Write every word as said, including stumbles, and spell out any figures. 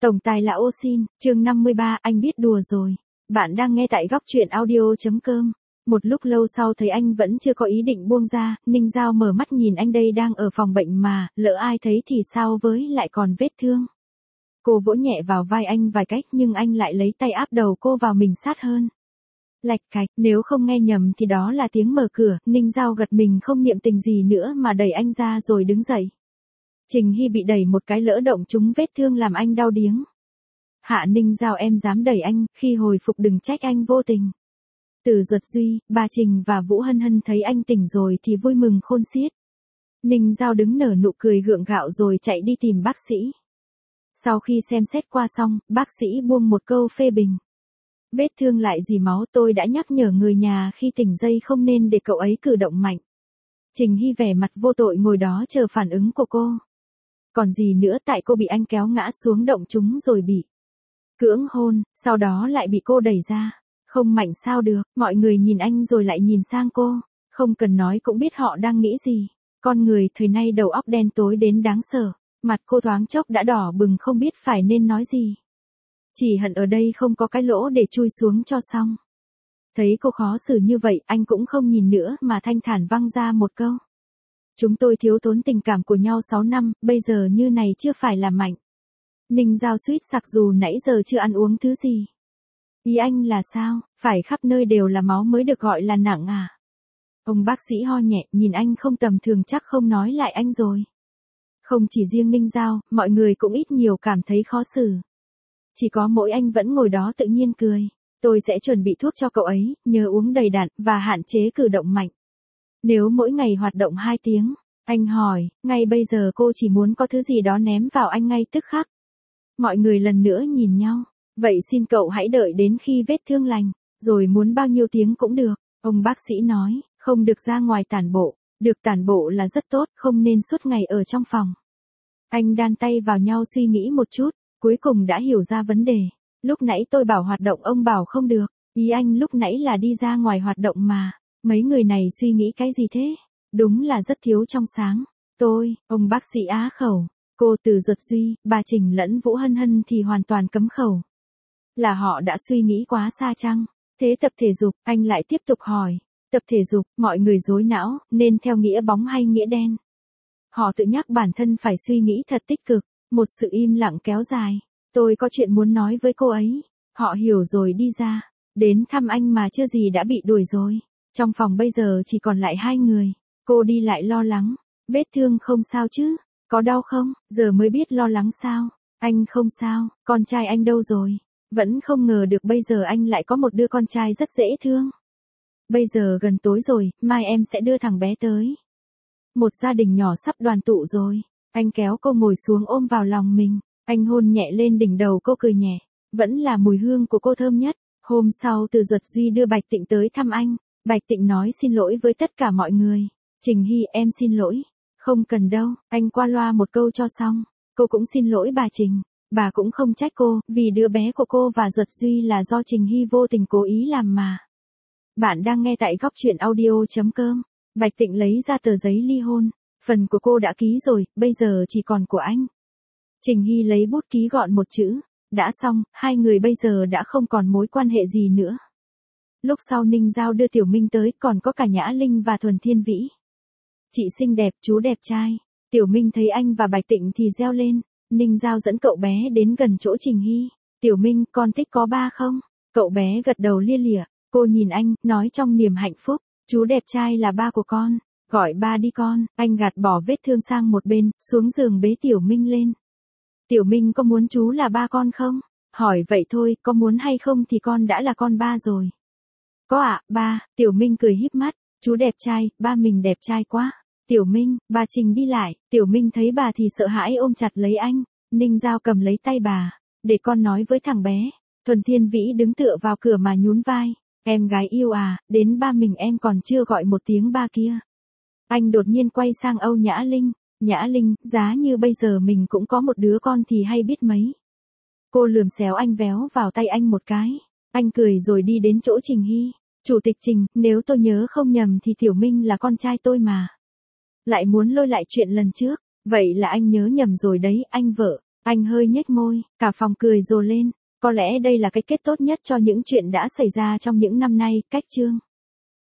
Tổng tài là ô xin, chương năm mươi ba, anh biết đùa rồi. Bạn đang nghe tại góc truyện audio.com. Một lúc lâu sau thấy anh vẫn chưa có ý định buông ra, Ninh Giao mở mắt nhìn anh đây đang ở phòng bệnh mà, lỡ ai thấy thì sao với lại còn vết thương. Cô vỗ nhẹ vào vai anh vài cách nhưng anh lại lấy tay áp đầu cô vào mình sát hơn. Lạch cạch, nếu không nghe nhầm thì đó là tiếng mở cửa, Ninh Giao gật mình không niệm tình gì nữa mà đẩy anh ra rồi đứng dậy. Trình Hy bị đẩy một cái lỡ động trúng vết thương làm anh đau điếng. Hạ Ninh Giao em dám đẩy anh, khi hồi phục đừng trách anh vô tình. Từ Duật Duy, bà Trình và Vũ Hân Hân thấy anh tỉnh rồi thì vui mừng khôn xiết. Ninh Giao đứng nở nụ cười gượng gạo rồi chạy đi tìm bác sĩ. Sau khi xem xét qua xong, bác sĩ buông một câu phê bình. Vết thương lại dì máu, tôi đã nhắc nhở người nhà khi tỉnh dậy không nên để cậu ấy cử động mạnh. Trình Hy vẻ mặt vô tội ngồi đó chờ phản ứng của cô. Còn gì nữa, tại cô bị anh kéo ngã xuống động chúng rồi bị cưỡng hôn, sau đó lại bị cô đẩy ra. Không mạnh sao được, mọi người nhìn anh rồi lại nhìn sang cô. Không cần nói cũng biết họ đang nghĩ gì. Con người thời nay đầu óc đen tối đến đáng sợ. Mặt cô thoáng chốc đã đỏ bừng không biết phải nên nói gì. Chỉ hận ở đây không có cái lỗ để chui xuống cho xong. Thấy cô khó xử như vậy, anh cũng không nhìn nữa mà thanh thản văng ra một câu. Chúng tôi thiếu tốn tình cảm của nhau sáu năm, bây giờ như này chưa phải là mạnh. Ninh Giao suýt sặc dù nãy giờ chưa ăn uống thứ gì. Ý anh là sao, phải khắp nơi đều là máu mới được gọi là nặng à? Ông bác sĩ ho nhẹ, nhìn anh không tầm thường chắc không nói lại anh rồi. Không chỉ riêng Ninh Giao, mọi người cũng ít nhiều cảm thấy khó xử. Chỉ có mỗi anh vẫn ngồi đó tự nhiên cười. Tôi sẽ chuẩn bị thuốc cho cậu ấy, nhớ uống đầy đặn, và hạn chế cử động mạnh. Nếu mỗi ngày hoạt động hai tiếng, anh hỏi, ngay bây giờ cô chỉ muốn có thứ gì đó ném vào anh ngay tức khắc. Mọi người lần nữa nhìn nhau, vậy xin cậu hãy đợi đến khi vết thương lành, rồi muốn bao nhiêu tiếng cũng được. Ông bác sĩ nói, không được ra ngoài tản bộ, được tản bộ là rất tốt, không nên suốt ngày ở trong phòng. Anh đan tay vào nhau suy nghĩ một chút, cuối cùng đã hiểu ra vấn đề. Lúc nãy tôi bảo hoạt động ông bảo không được, ý anh lúc nãy là đi ra ngoài hoạt động mà. Mấy người này suy nghĩ cái gì thế? Đúng là rất thiếu trong sáng. Tôi, ông bác sĩ á khẩu, cô Từ Duật Duy, bà Trình lẫn Vũ Hân Hân thì hoàn toàn cấm khẩu. Là họ đã suy nghĩ quá xa chăng? Thế tập thể dục, anh lại tiếp tục hỏi. Tập thể dục, mọi người rối não, nên theo nghĩa bóng hay nghĩa đen? Họ tự nhắc bản thân phải suy nghĩ thật tích cực. Một sự im lặng kéo dài. Tôi có chuyện muốn nói với cô ấy. Họ hiểu rồi đi ra. Đến thăm anh mà chưa gì đã bị đuổi rồi. Trong phòng bây giờ chỉ còn lại hai người. Cô đi lại lo lắng. Vết thương không sao chứ? Có đau không? Giờ mới biết lo lắng sao? Anh không sao, con trai anh đâu rồi? Vẫn không ngờ được bây giờ anh lại có một đứa con trai rất dễ thương. Bây giờ gần tối rồi, mai em sẽ đưa thằng bé tới. Một gia đình nhỏ sắp đoàn tụ rồi. Anh kéo cô ngồi xuống ôm vào lòng mình. Anh hôn nhẹ lên đỉnh đầu cô cười nhẹ. Vẫn là mùi hương của cô thơm nhất. Hôm sau Từ Duật Duy đưa Bạch Tịnh tới thăm anh. Bạch Tịnh nói xin lỗi với tất cả mọi người. Trình Hy em xin lỗi. Không cần đâu, anh qua loa một câu cho xong. Cô cũng xin lỗi bà Trình. Bà cũng không trách cô, vì đứa bé của cô và Duật Duy là do Trình Hy vô tình cố ý làm mà. Bạn đang nghe tại góc truyện audio.com. Bạch Tịnh lấy ra tờ giấy ly hôn. Phần của cô đã ký rồi, bây giờ chỉ còn của anh. Trình Hy lấy bút ký gọn một chữ. Đã xong, hai người bây giờ đã không còn mối quan hệ gì nữa. Lúc sau Ninh Giao đưa Tiểu Minh tới, còn có cả Nhã Linh và Thuần Thiên Vĩ. Chị xinh đẹp, chú đẹp trai. Tiểu Minh thấy anh và Bạch Tịnh thì reo lên. Ninh Giao dẫn cậu bé đến gần chỗ Trình Hy. Tiểu Minh, con thích có ba không? Cậu bé gật đầu lia lịa. Cô nhìn anh, nói trong niềm hạnh phúc. Chú đẹp trai là ba của con. Gọi ba đi con. Anh gạt bỏ vết thương sang một bên, xuống giường bế Tiểu Minh lên. Tiểu Minh có muốn chú là ba con không? Hỏi vậy thôi, có muốn hay không thì con đã là con ba rồi. Có ạ, à, ba. Tiểu Minh cười híp mắt. Chú đẹp trai, ba mình đẹp trai quá. Tiểu Minh, bà Trình đi lại. Tiểu Minh thấy bà thì sợ hãi ôm chặt lấy anh. Ninh Giao cầm lấy tay bà. Để con nói với thằng bé. Thuần Thiên Vĩ đứng tựa vào cửa mà nhún vai. Em gái yêu à, đến ba mình em còn chưa gọi một tiếng ba kia. Anh đột nhiên quay sang Âu Nhã Linh. Nhã Linh, giá như bây giờ mình cũng có một đứa con thì hay biết mấy. Cô lườm xéo anh véo vào tay anh một cái. Anh cười rồi đi đến chỗ Trình Hy. Chủ tịch Trình, nếu tôi nhớ không nhầm thì Tiểu Minh là con trai tôi mà. Lại muốn lôi lại chuyện lần trước. Vậy là anh nhớ nhầm rồi đấy, anh vợ. Anh hơi nhếch môi, cả phòng cười rồ lên. Có lẽ đây là cái kết tốt nhất cho những chuyện đã xảy ra trong những năm nay, cách Trương.